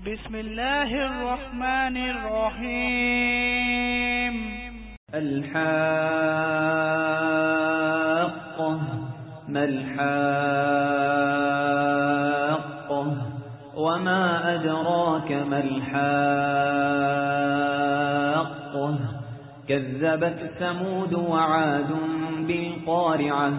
بسم الله الرحمن الرحيم. الحاقة ما الحاقة وما أدراك ما الحاقة كذبت ثمود وعاد بالقارعة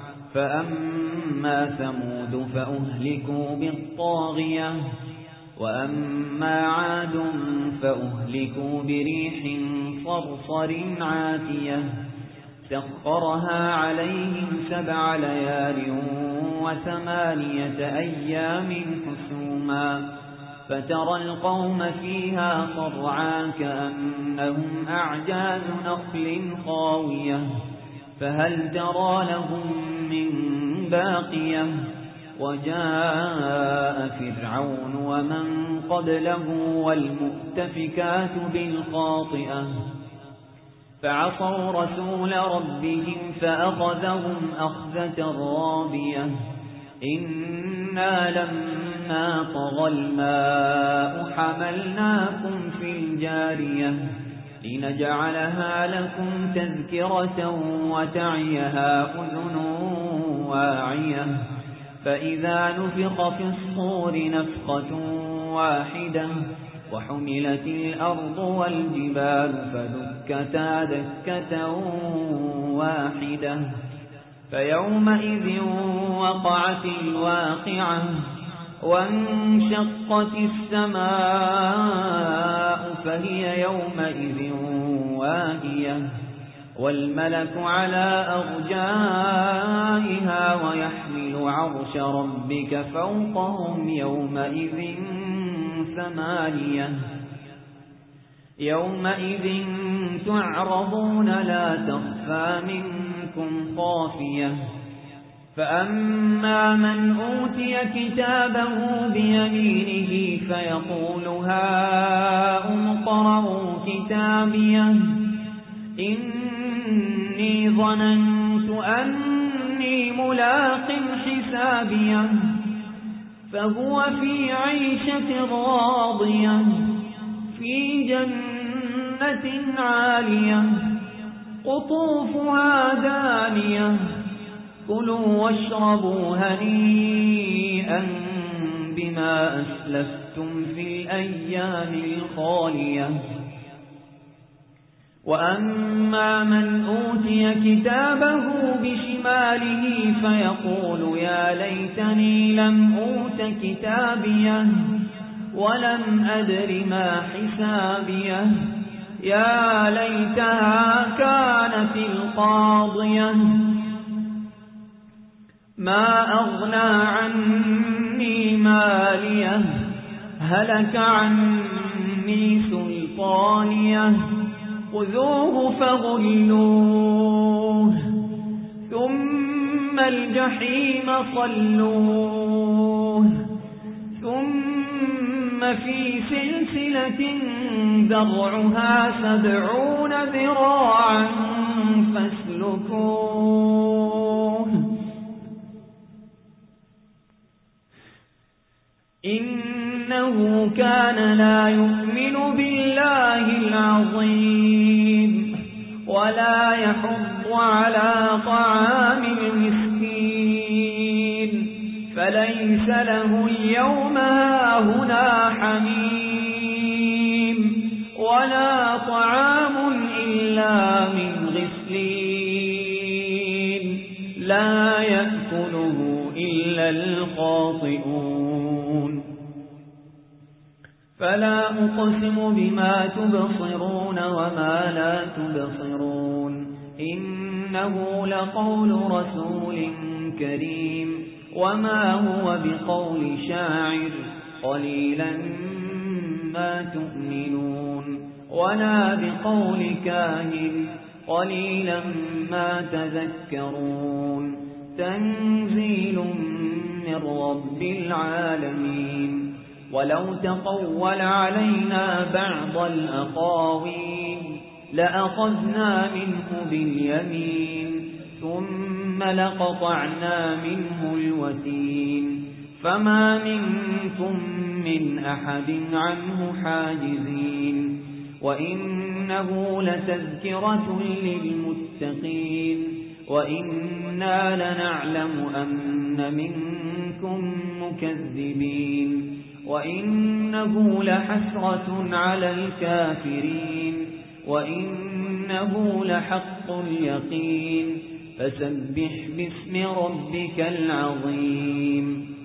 فأما ثمود فأهلكوا بالطاغية وأما عاد فأهلكوا بريح صرصر عاتية سخرها عليهم 7 ليال و8 أيام حسوما فترى القوم فيها صرعا كأنهم أعجاز نخل خاوية فهل ترى لهم من باقية وجاء فرعون ومن قبله والمؤتفكات بالخاطئة فعصوا رسول ربهم فأخذهم أخذة رابية إنا لما طغى الماء حملناكم في الجارية لنجعلها لكم تذكرة وتعيها أذن واعية فإذا نفخ في الصور نفخة واحدة وحملت الأرض والجبال فدكتا دكة واحدة فيومئذ وقعت الواقعة وانشقت السماء فهي يومئذ واهية والملك على أرجائها ويحمل عرش ربك فوقهم يومئذ 8 يومئذ تعرضون لا تخفى منكم خافية فأما من أوتي كتابه بيمينه فيقول هاؤم اقرءوا كتابيه إني ظننت أني ملاق حسابيه فهو في عيشة راضية في جنة عالية قطوفها دانية كلوا واشربوا هنيئا بما أسلفتم في الأيام الخالية وأما من أوتي كتابه بشماله فيقول يا ليتني لم أوت كتابيه ولم أدر ما حسابيه يا ليتها كانت القاضية ما أغنى عني ماليه هلك عني سلطانيه خذوه فغلوه ثم الجحيم صلوه ثم في سلسلة ذرعها 70 ذراعا فاسلكوه إنه كان لا يؤمن بالله العظيم ولا يحض على طعام المسكين فليس له اليوم هاهنا حميم ولا طعام إلا من غسلين لا يأكله إلا الخاطئون فلا أقسم بما تبصرون وما لا تبصرون إنه لقول رسول كريم وما هو بقول شاعر قليلا ما تؤمنون ولا بقول كاهن قليلا ما تذكرون تنزيل من رب العالمين ولو تقول علينا بعض الأقاويل لأخذنا منه باليمين ثم لقطعنا منه الوتين فما منكم من أحد عنه حاجزين وإنه لتذكرة للمتقين وإنا لنعلم أن منكم مكذبين وإنه لحسرة على الكافرين وإنه لحق اليقين فسبح باسم ربك العظيم